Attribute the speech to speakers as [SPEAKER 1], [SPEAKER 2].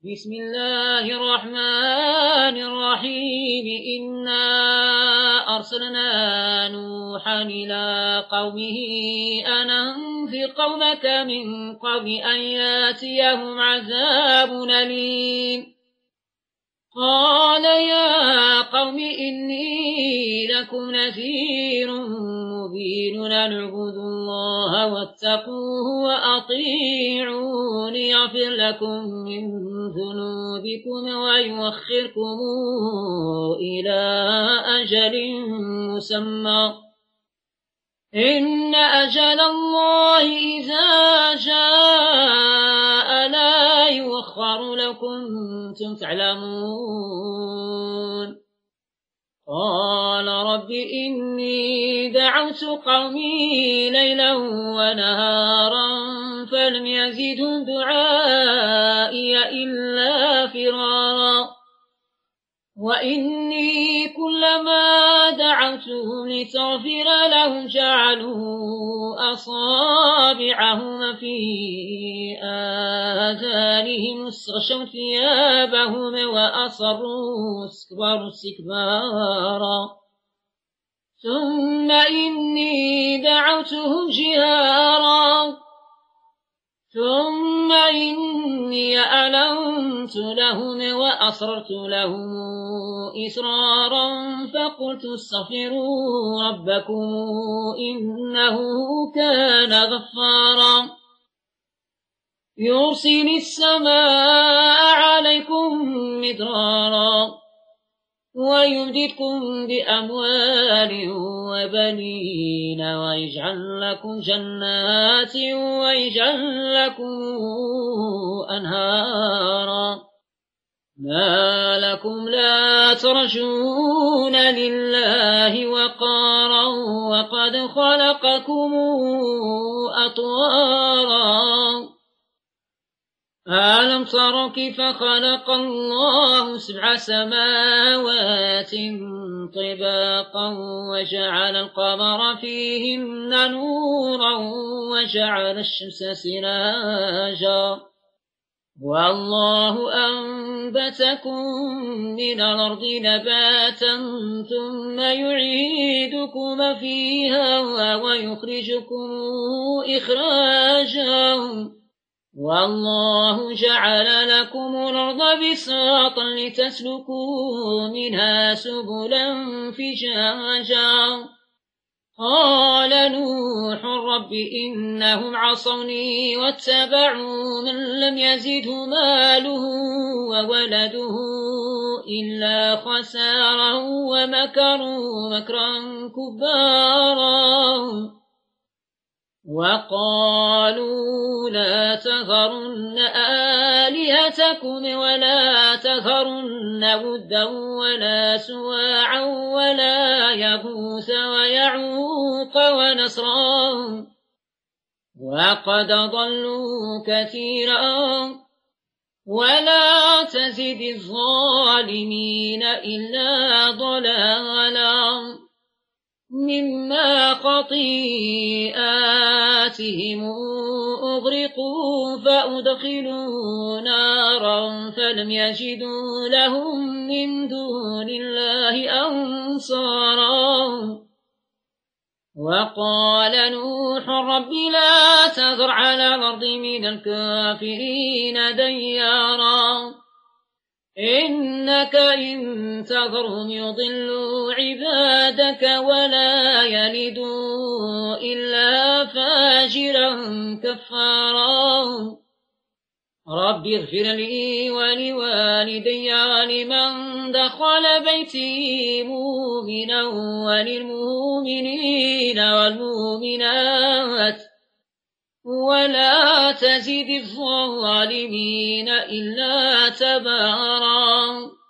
[SPEAKER 1] بسم الله الرحمن الرحيم إنا أرسلنا نوحا إلى قومه أن أنذر قومك من قبل أن ياتيهم عذاب أليم قال يا قوم إني لكم نذير مبين أن اعبدوا الله واتقوه وأطيعون يغفر لكم من ذنوبكم ويؤخركم إلى أجل مسمى إن أجل الله إذا جاء لا يؤخر لو كنتم تعلمون قال رب إني دعوت قومي ليلا ونهارا فلم يزدهم دعائي إلا فرارا وإني كلما دعوتهم لتغفر لهم جعلوا أصابعهم في آذانهم واستغشوا ثيابهم وأصروا استكبارا ثم إني دعوتهم جهارا ثم إني أعلنت لهم وأسررت لهم إسرارا فقلت استغفروا ربكم إنه كان غفارا يرسل السماء عليكم مدرارا ويمددكم بأموال وبنين ويجعل لكم جنات ويجعل لكم أنهارا ما لكم لا ترجون لله وقارا وقد خلقكم أطوارا ألم تروا كيف خلق الله 7 سماوات طباقا وجعل القمر فيهن نورا وجعل الشمس سراجا والله أنبتكم من الأرض نباتا ثم يعيدكم فيها ويخرجكم إخراجا والله جعل لكم الأرض بساطا لتسلكوا منها سبلا فجاجا قال نوح رب إنهم عصوني واتبعوا من لم يزده ماله وولده إلا خسارا ومكروا مكرا كبارا وقالوا لا تذرن آلهتكم ولا تذرن ودا ولا سواعا ولا يغوث ويعوق ونسرا وقد ضلوا كثيرا ولا تزد الظالمين إلا ضلالا مما خطيئاتهم أغرقوا فأدخلوا نارا فلم يجدوا لهم من دون الله أنصارا وقال نوح رب لا تذر على الأرض من الكافرين ديارا إنك إن تذرهم يضلوا عبادك ولا يلدوا إلا فاجرا كفارا رب اغفر لي ولوالدي ولمن دخل بيتي مؤمنا وللمؤمنين والمؤمنات ولا تزد الظالمين إلا تبارا